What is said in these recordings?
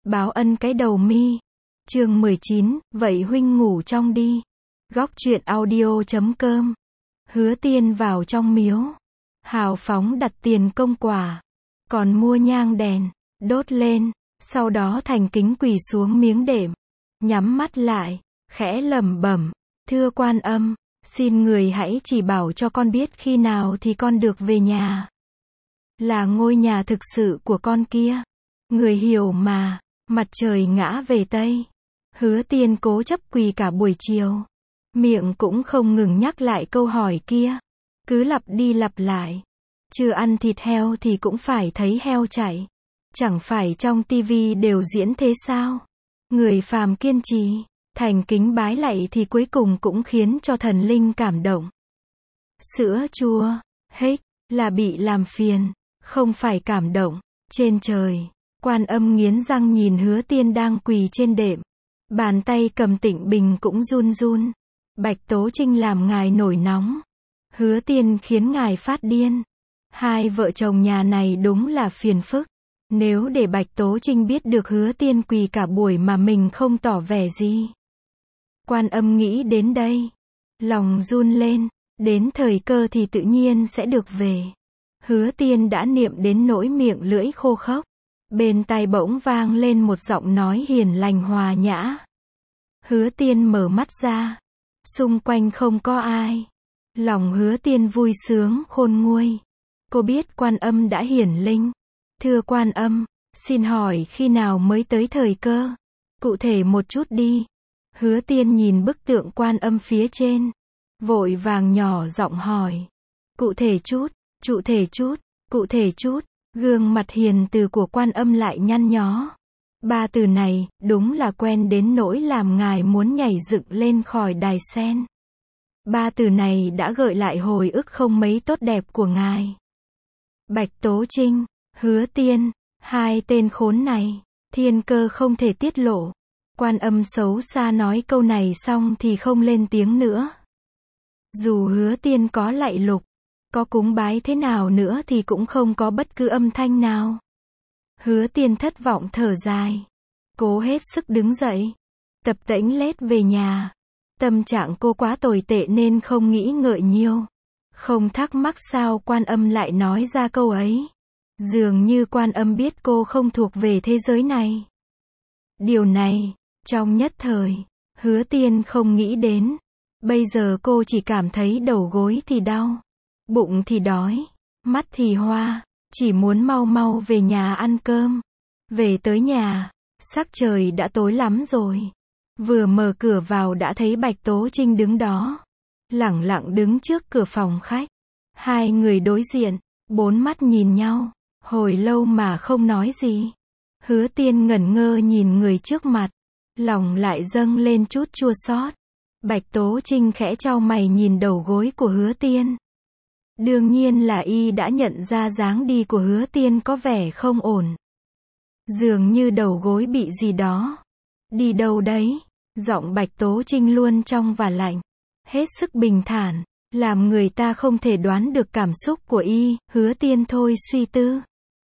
báo ân cái đầu mi. Chương 19, vậy huynh ngủ trong đi. Góc truyện audio.com. Hứa Tiên vào trong miếu, hào phóng đặt tiền công quả, còn mua nhang đèn, đốt lên, sau đó thành kính quỳ xuống miếng đệm, nhắm mắt lại, khẽ lẩm bẩm, thưa Quan Âm, xin người hãy chỉ bảo cho con biết khi nào thì con được về nhà. Là ngôi nhà thực sự của con kia. Người hiểu mà. Mặt trời ngã về Tây. Hứa Tiên cố chấp quỳ cả buổi chiều. Miệng cũng không ngừng nhắc lại câu hỏi kia. Cứ lặp đi lặp lại. Chưa ăn thịt heo thì cũng phải thấy heo chạy. Chẳng phải trong tivi đều diễn thế sao? Người phàm kiên trì, thành kính bái lạy thì cuối cùng cũng khiến cho thần linh cảm động. Sữa chua, hếch, là bị làm phiền, không phải cảm động. Trên trời, Quan Âm nghiến răng nhìn Hứa Tiên đang quỳ trên đệm. Bàn tay cầm tịnh bình cũng run run. Bạch Tố Trinh làm ngài nổi nóng. Hứa Tiên khiến ngài phát điên. Hai vợ chồng nhà này đúng là phiền phức. Nếu để Bạch Tố Trinh biết được Hứa Tiên quỳ cả buổi mà mình không tỏ vẻ gì. Quan Âm nghĩ đến đây, lòng run lên, đến thời cơ thì tự nhiên sẽ được về. Hứa Tiên đã niệm đến nỗi miệng lưỡi khô khốc. Bên tai bỗng vang lên một giọng nói hiền lành hòa nhã. Hứa Tiên mở mắt ra, xung quanh không có ai. Lòng Hứa Tiên vui sướng khôn nguôi. Cô biết Quan Âm đã hiển linh. Thưa Quan Âm, xin hỏi khi nào mới tới thời cơ? Cụ thể một chút đi. Hứa Tiên nhìn bức tượng Quan Âm phía trên, vội vàng nhỏ giọng hỏi. Cụ thể chút, cụ thể chút, cụ thể chút. Gương mặt hiền từ của Quan Âm lại nhăn nhó. Ba từ này, đúng là quen đến nỗi làm ngài muốn nhảy dựng lên khỏi đài sen. Ba từ này đã gợi lại hồi ức không mấy tốt đẹp của ngài. Bạch Tố Trinh, Hứa Tiên, hai tên khốn này, thiên cơ không thể tiết lộ. Quan Âm xấu xa nói câu này xong thì không lên tiếng nữa. Dù Hứa Tiên có lạy lục, có cúng bái thế nào nữa thì cũng không có bất cứ âm thanh nào. Hứa Tiên thất vọng thở dài, cố hết sức đứng dậy, tập tễnh lết về nhà. Tâm trạng cô quá tồi tệ nên không nghĩ ngợi nhiều, không thắc mắc sao Quan Âm lại nói ra câu ấy. Dường như Quan Âm biết cô không thuộc về thế giới này. Điều này, trong nhất thời, Hứa Tiên không nghĩ đến. Bây giờ cô chỉ cảm thấy đầu gối thì đau, bụng thì đói, mắt thì hoa, chỉ muốn mau mau về nhà ăn cơm. Về tới nhà, sắc trời đã tối lắm rồi. Vừa mở cửa vào đã thấy Bạch Tố Trinh đứng đó, lẳng lặng đứng trước cửa phòng khách. Hai người đối diện, bốn mắt nhìn nhau, hồi lâu mà không nói gì. Hứa Tiên ngẩn ngơ nhìn người trước mặt, lòng lại dâng lên chút chua xót. Bạch Tố Trinh khẽ chau mày nhìn đầu gối của Hứa Tiên. Đương nhiên là y đã nhận ra dáng đi của Hứa Tiên có vẻ không ổn. Dường như đầu gối bị gì đó. Đi đâu đấy? Giọng Bạch Tố Trinh luôn trong và lạnh, hết sức bình thản, làm người ta không thể đoán được cảm xúc của y. Hứa Tiên thôi suy tư,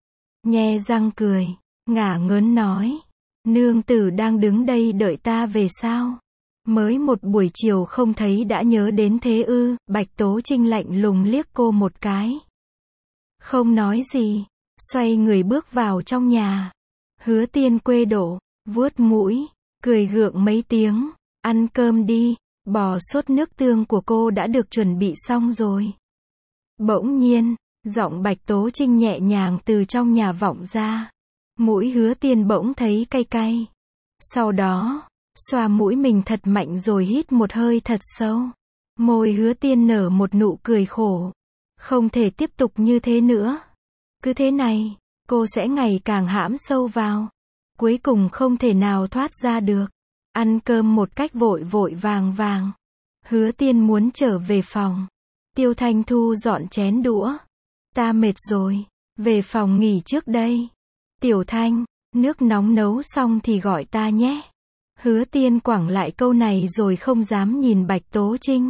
nhe răng cười, ngả ngớn nói, nương tử đang đứng đây đợi ta về sao? Mới một buổi chiều không thấy đã nhớ đến thế ư? Bạch Tố Trinh lạnh lùng liếc cô một cái, không nói gì, xoay người bước vào trong nhà. Hứa Tiên quê đổ, vuốt mũi, cười gượng mấy tiếng, ăn cơm đi, bò sốt nước tương của cô đã được chuẩn bị xong rồi. Bỗng nhiên, giọng Bạch Tố Trinh nhẹ nhàng từ trong nhà vọng ra. Mũi Hứa Tiên bỗng thấy cay cay. Sau đó, xoa mũi mình thật mạnh rồi hít một hơi thật sâu. Môi Hứa Tiên nở một nụ cười khổ. Không thể tiếp tục như thế nữa. Cứ thế này, cô sẽ ngày càng hãm sâu vào. Cuối cùng không thể nào thoát ra được. Ăn cơm một cách vội vội vàng vàng. Hứa Tiên muốn trở về phòng. Tiêu Thanh thu dọn chén đũa. Ta mệt rồi, về phòng nghỉ trước đây. Tiểu Thanh, nước nóng nấu xong thì gọi ta nhé. Hứa Tiên quẳng lại câu này rồi không dám nhìn Bạch Tố Trinh.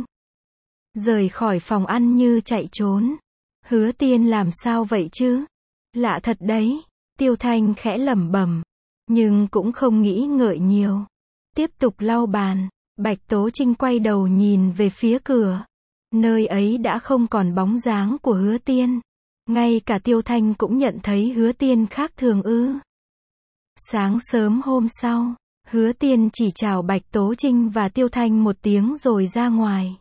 Rời khỏi phòng ăn như chạy trốn. Hứa Tiên làm sao vậy chứ? Lạ thật đấy. Tiêu Thanh khẽ lẩm bẩm. Nhưng cũng không nghĩ ngợi nhiều. Tiếp tục lau bàn, Bạch Tố Trinh quay đầu nhìn về phía cửa. Nơi ấy đã không còn bóng dáng của Hứa Tiên. Ngay cả Tiêu Thanh cũng nhận thấy Hứa Tiên khác thường ư. Sáng sớm hôm sau, Hứa Tiên chỉ chào Bạch Tố Trinh và Tiêu Thanh một tiếng rồi ra ngoài.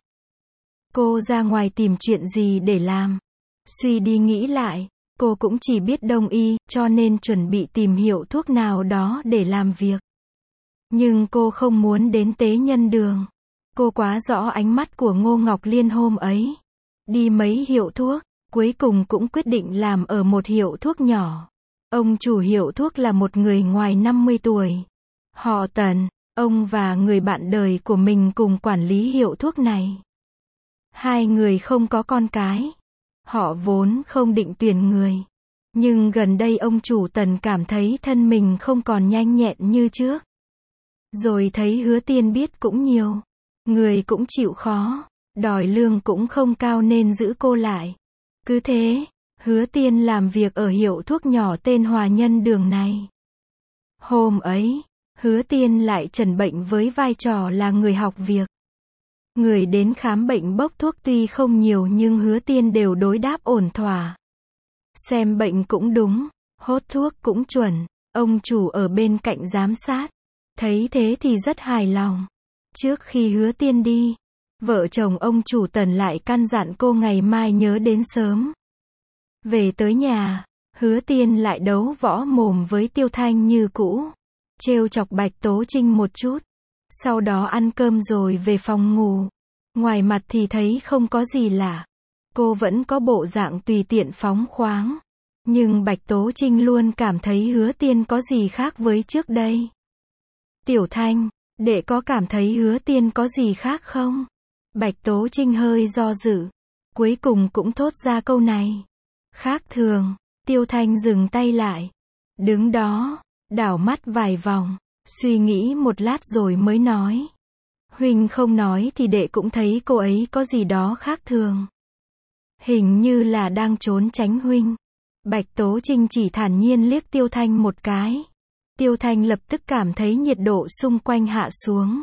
Cô ra ngoài tìm chuyện gì để làm? Suy đi nghĩ lại, cô cũng chỉ biết đông y, cho nên chuẩn bị tìm hiểu thuốc nào đó để làm việc. Nhưng cô không muốn đến Tế Nhân Đường. Cô quá rõ ánh mắt của Ngô Ngọc Liên hôm ấy. Đi mấy hiệu thuốc, cuối cùng cũng quyết định làm ở một hiệu thuốc nhỏ. Ông chủ hiệu thuốc là một người ngoài 50 tuổi. Họ Tần, ông và người bạn đời của mình cùng quản lý hiệu thuốc này. Hai người không có con cái. Họ vốn không định tuyển người. Nhưng gần đây ông chủ Tần cảm thấy thân mình không còn nhanh nhẹn như trước. Rồi thấy Hứa Tiên biết cũng nhiều. Người cũng chịu khó. Đòi lương cũng không cao nên giữ cô lại. Cứ thế, Hứa Tiên làm việc ở hiệu thuốc nhỏ tên Hòa Nhân Đường này. Hôm ấy, Hứa Tiên lại chẩn bệnh với vai trò là người học việc. Người đến khám bệnh bốc thuốc tuy không nhiều nhưng Hứa Tiên đều đối đáp ổn thỏa. Xem bệnh cũng đúng, hốt thuốc cũng chuẩn, ông chủ ở bên cạnh giám sát. Thấy thế thì rất hài lòng. Trước khi Hứa Tiên đi, vợ chồng ông chủ Tần lại căn dặn cô ngày mai nhớ đến sớm. Về tới nhà, Hứa Tiên lại đấu võ mồm với Tiêu Thanh như cũ. Trêu chọc Bạch Tố Trinh một chút. Sau đó ăn cơm rồi về phòng ngủ. Ngoài mặt thì thấy không có gì lạ. Cô vẫn có bộ dạng tùy tiện phóng khoáng. Nhưng Bạch Tố Trinh luôn cảm thấy Hứa Tiên có gì khác với trước đây. Tiểu Thanh, đệ có cảm thấy Hứa Tiên có gì khác không? Bạch Tố Trinh hơi do dự. Cuối cùng cũng thốt ra câu này. Khác thường. Tiêu Thanh dừng tay lại. Đứng đó, đảo mắt vài vòng. Suy nghĩ một lát rồi mới nói. Huynh không nói thì đệ cũng thấy cô ấy có gì đó khác thường. Hình như là đang trốn tránh huynh. Bạch Tố Trinh chỉ thản nhiên liếc Tiêu Thanh một cái. Tiêu Thanh lập tức cảm thấy nhiệt độ xung quanh hạ xuống.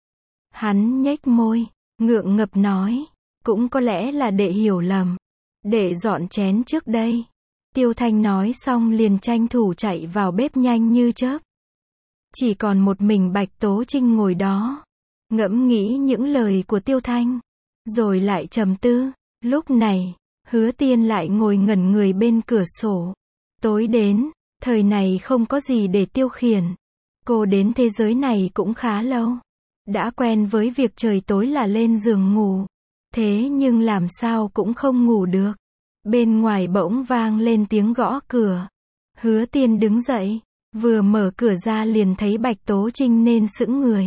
Hắn nhếch môi, ngượng ngập nói. Cũng có lẽ là đệ hiểu lầm. Đệ dọn chén trước đây. Tiêu Thanh nói xong liền tranh thủ chạy vào bếp nhanh như chớp. Chỉ còn một mình Bạch Tố Trinh ngồi đó. Ngẫm nghĩ những lời của Tiêu Thanh. Rồi lại trầm tư. Lúc này, Hứa Tiên lại ngồi ngẩn người bên cửa sổ. Tối đến, thời này không có gì để tiêu khiển. Cô đến thế giới này cũng khá lâu. Đã quen với việc trời tối là lên giường ngủ. Thế nhưng làm sao cũng không ngủ được. Bên ngoài bỗng vang lên tiếng gõ cửa. Hứa Tiên đứng dậy. Vừa mở cửa ra liền thấy Bạch Tố Trinh nên sững người.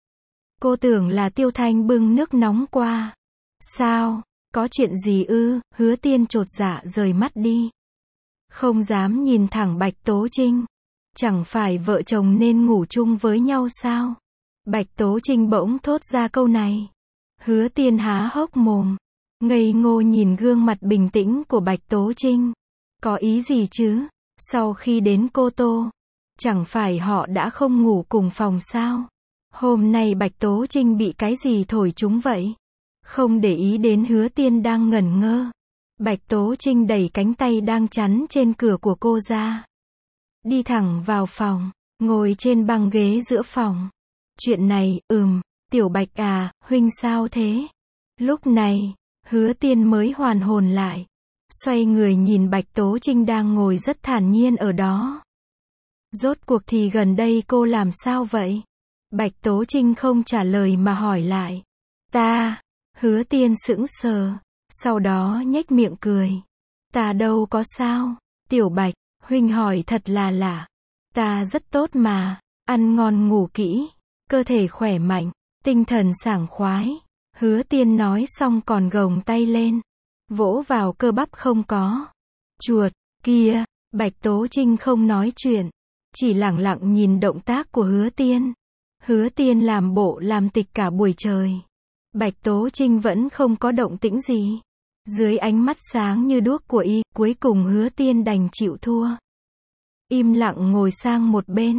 Cô tưởng là Tiêu Thanh bưng nước nóng qua. Sao? Có chuyện gì ư? Hứa Tiên chột dạ rời mắt đi. Không dám nhìn thẳng Bạch Tố Trinh. Chẳng phải vợ chồng nên ngủ chung với nhau sao? Bạch Tố Trinh bỗng thốt ra câu này. Hứa Tiên há hốc mồm. Ngây ngô nhìn gương mặt bình tĩnh của Bạch Tố Trinh. Có ý gì chứ? Sau khi đến Cô Tô, chẳng phải họ đã không ngủ cùng phòng sao? Hôm nay Bạch Tố Trinh bị cái gì thổi trúng vậy? Không để ý đến Hứa Tiên đang ngẩn ngơ. Bạch Tố Trinh đẩy cánh tay đang chắn trên cửa của cô ra. Đi thẳng vào phòng, ngồi trên băng ghế giữa phòng. Chuyện này, Tiểu Bạch à, huynh sao thế? Lúc này, Hứa Tiên mới hoàn hồn lại. Xoay người nhìn Bạch Tố Trinh đang ngồi rất thản nhiên ở đó. Rốt cuộc thì gần đây cô làm sao vậy? Bạch Tố Trinh không trả lời mà hỏi lại. Ta, Hứa Tiên sững sờ, sau đó nhếch miệng cười. Ta đâu có sao, Tiểu Bạch, huynh hỏi thật là lạ. Ta rất tốt mà, ăn ngon ngủ kỹ, cơ thể khỏe mạnh, tinh thần sảng khoái. Hứa Tiên nói xong còn gồng tay lên, vỗ vào cơ bắp không có. Chuột, kia, Bạch Tố Trinh không nói chuyện, chỉ lẳng lặng nhìn động tác của Hứa Tiên. Hứa Tiên làm bộ làm tịch cả buổi trời. Bạch Tố Trinh vẫn không có động tĩnh gì. Dưới ánh mắt sáng như đuốc của y, cuối cùng Hứa Tiên đành chịu thua. Im lặng ngồi sang một bên.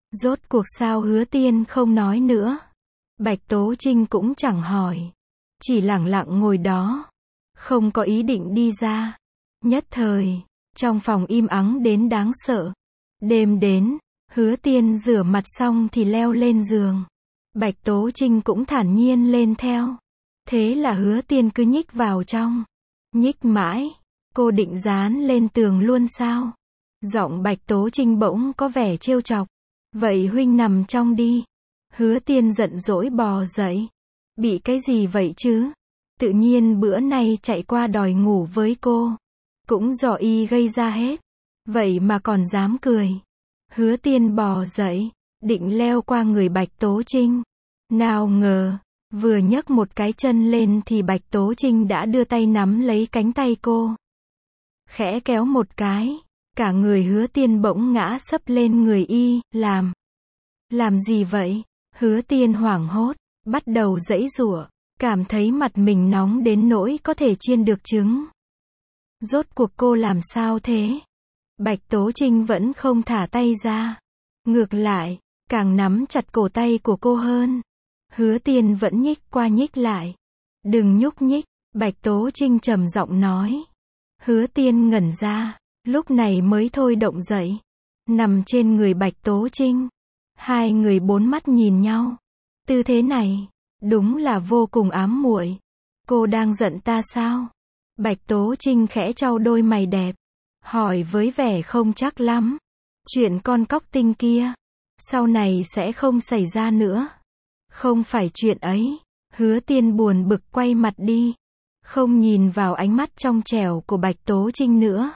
Rốt cuộc sao Hứa Tiên không nói nữa. Bạch Tố Trinh cũng chẳng hỏi. Chỉ lẳng lặng ngồi đó. Không có ý định đi ra. Nhất thời, trong phòng im ắng đến đáng sợ. Đêm đến, Hứa Tiên rửa mặt xong thì leo lên giường. Bạch Tố Trinh cũng thản nhiên lên theo. Thế là Hứa Tiên cứ nhích vào trong. Nhích mãi. Cô định dán lên tường luôn sao? Giọng Bạch Tố Trinh bỗng có vẻ trêu chọc. Vậy huynh nằm trong đi. Hứa Tiên giận dỗi bò dậy. Bị cái gì vậy chứ? Tự nhiên bữa nay chạy qua đòi ngủ với cô. Cũng do y gây ra hết. Vậy mà còn dám cười. Hứa Tiên bò dậy, định leo qua người Bạch Tố Trinh. Nào ngờ, vừa nhấc một cái chân lên thì Bạch Tố Trinh đã đưa tay nắm lấy cánh tay cô. Khẽ kéo một cái, cả người Hứa Tiên bỗng ngã sấp lên người y, làm gì vậy? Hứa Tiên hoảng hốt, bắt đầu giãy giụa, cảm thấy mặt mình nóng đến nỗi có thể chiên được trứng. Rốt cuộc cô làm sao thế? Bạch Tố Trinh vẫn không thả tay ra. Ngược lại, càng nắm chặt cổ tay của cô hơn. Hứa Tiên vẫn nhích qua nhích lại. Đừng nhúc nhích, Bạch Tố Trinh trầm giọng nói. Hứa Tiên ngẩn ra, lúc này mới thôi động dậy. Nằm trên người Bạch Tố Trinh. Hai người bốn mắt nhìn nhau. Tư thế này, đúng là vô cùng ám muội. Cô đang giận ta sao? Bạch Tố Trinh khẽ chau đôi mày đẹp. Hỏi với vẻ không chắc lắm. Chuyện con cóc tinh kia, sau này sẽ không xảy ra nữa. Không phải chuyện ấy. Hứa Tiên buồn bực quay mặt đi. Không nhìn vào ánh mắt trong trẻo của Bạch Tố Trinh nữa.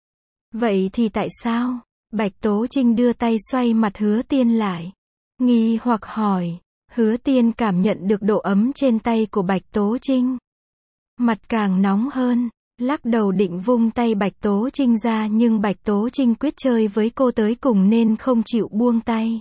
Vậy thì tại sao? Bạch Tố Trinh đưa tay xoay mặt Hứa Tiên lại. Nghi hoặc hỏi. Hứa Tiên cảm nhận được độ ấm trên tay của Bạch Tố Trinh. Mặt càng nóng hơn. Lắc đầu định vung tay Bạch Tố Trinh ra nhưng Bạch Tố Trinh quyết chơi với cô tới cùng nên không chịu buông tay.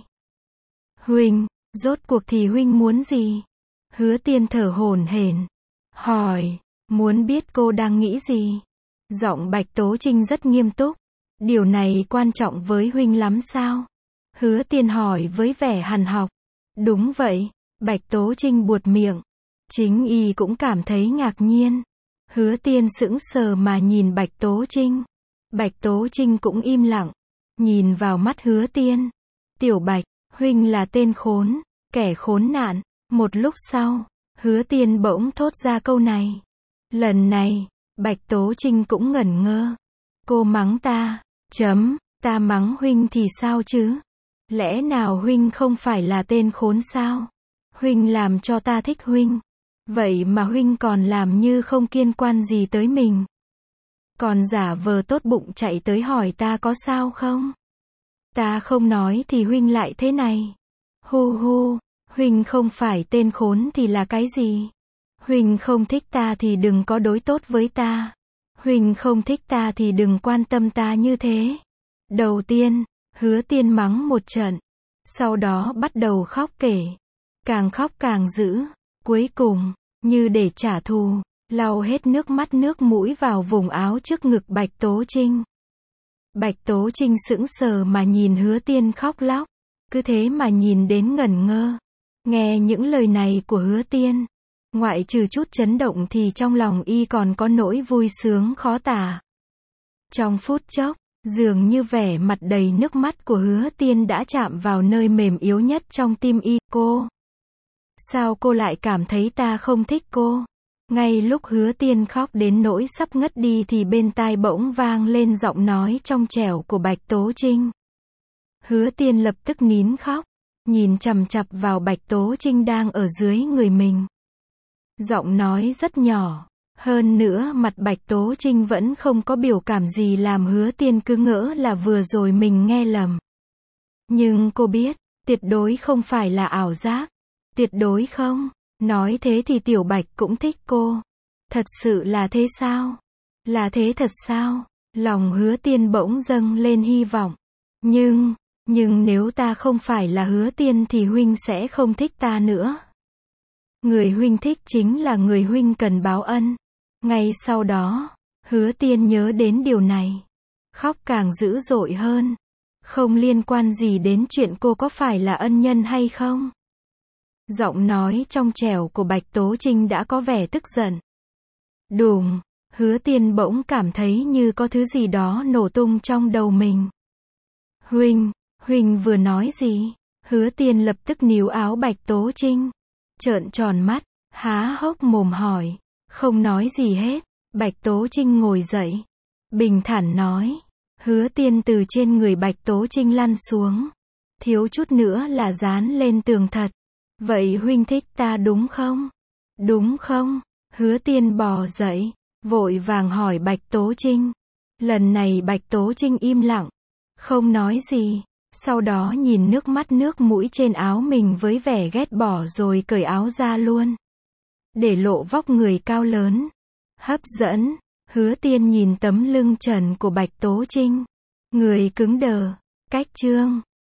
Huynh, rốt cuộc thì huynh muốn gì? Hứa Tiên thở hổn hển. Hỏi, muốn biết cô đang nghĩ gì? Giọng Bạch Tố Trinh rất nghiêm túc. Điều này quan trọng với huynh lắm sao? Hứa Tiên hỏi với vẻ hằn học. Đúng vậy, Bạch Tố Trinh buột miệng. Chính y cũng cảm thấy ngạc nhiên. Hứa Tiên sững sờ mà nhìn Bạch Tố Trinh. Bạch Tố Trinh cũng im lặng. Nhìn vào mắt Hứa Tiên. Tiểu Bạch, huynh là tên khốn, kẻ khốn nạn. Một lúc sau, Hứa Tiên bỗng thốt ra câu này. Lần này, Bạch Tố Trinh cũng ngẩn ngơ. Cô mắng ta, ta mắng huynh thì sao chứ? Lẽ nào huynh không phải là tên khốn sao? Huynh làm cho ta thích huynh. Vậy mà huynh còn làm như không liên quan gì tới mình. Còn giả vờ tốt bụng chạy tới hỏi ta có sao không? Ta không nói thì huynh lại thế này. Hu hu, huynh không phải tên khốn thì là cái gì? Huynh không thích ta thì đừng có đối tốt với ta. Huynh không thích ta thì đừng quan tâm ta như thế. Đầu tiên, Hứa Tiên mắng một trận. Sau đó bắt đầu khóc kể. Càng khóc càng dữ. Cuối cùng, như để trả thù, lau hết nước mắt nước mũi vào vùng áo trước ngực Bạch Tố Trinh. Bạch Tố Trinh sững sờ mà nhìn Hứa Tiên khóc lóc. Cứ thế mà nhìn đến ngẩn ngơ. Nghe những lời này của Hứa Tiên, ngoại trừ chút chấn động thì trong lòng y còn có nỗi vui sướng khó tả. Trong phút chốc, dường như vẻ mặt đầy nước mắt của Hứa Tiên đã chạm vào nơi mềm yếu nhất trong tim y. Cô, sao cô lại cảm thấy ta không thích cô? Ngay lúc Hứa Tiên khóc đến nỗi sắp ngất đi thì bên tai bỗng vang lên giọng nói trong trẻo của Bạch Tố Trinh. Hứa Tiên lập tức nín khóc, nhìn chằm chằm vào Bạch Tố Trinh đang ở dưới người mình. Giọng nói rất nhỏ, hơn nữa mặt Bạch Tố Trinh vẫn không có biểu cảm gì làm Hứa Tiên cứ ngỡ là vừa rồi mình nghe lầm. Nhưng cô biết, tuyệt đối không phải là ảo giác. Tuyệt đối không. Nói thế thì Tiểu Bạch cũng thích cô. Thật sự là thế sao? Là thế thật sao? Lòng Hứa Tiên bỗng dâng lên hy vọng. Nhưng nếu ta không phải là Hứa Tiên thì huynh sẽ không thích ta nữa. Người huynh thích chính là người huynh cần báo ân. Ngay sau đó, Hứa Tiên nhớ đến điều này. Khóc càng dữ dội hơn. Không liên quan gì đến chuyện cô có phải là ân nhân hay không. Giọng nói trong trẻo của Bạch Tố Trinh đã có vẻ tức giận. Đùng, Hứa Tiên bỗng cảm thấy như có thứ gì đó nổ tung trong đầu mình. Huynh vừa nói gì? Hứa Tiên lập tức níu áo Bạch Tố Trinh, trợn tròn mắt, há hốc mồm hỏi. Không nói gì hết. Bạch Tố Trinh ngồi dậy, bình thản nói. Hứa Tiên từ trên người Bạch Tố Trinh lăn xuống, thiếu chút nữa là dán lên tường thật. Vậy huynh thích ta đúng không? Đúng không? Hứa Tiên bò dậy, vội vàng hỏi Bạch Tố Trinh. Lần này Bạch Tố Trinh im lặng, không nói gì, sau đó nhìn nước mắt nước mũi trên áo mình với vẻ ghét bỏ rồi cởi áo ra luôn, để lộ vóc người cao lớn, hấp dẫn. Hứa Tiên nhìn tấm lưng trần của Bạch Tố Trinh, người cứng đờ. Cách chương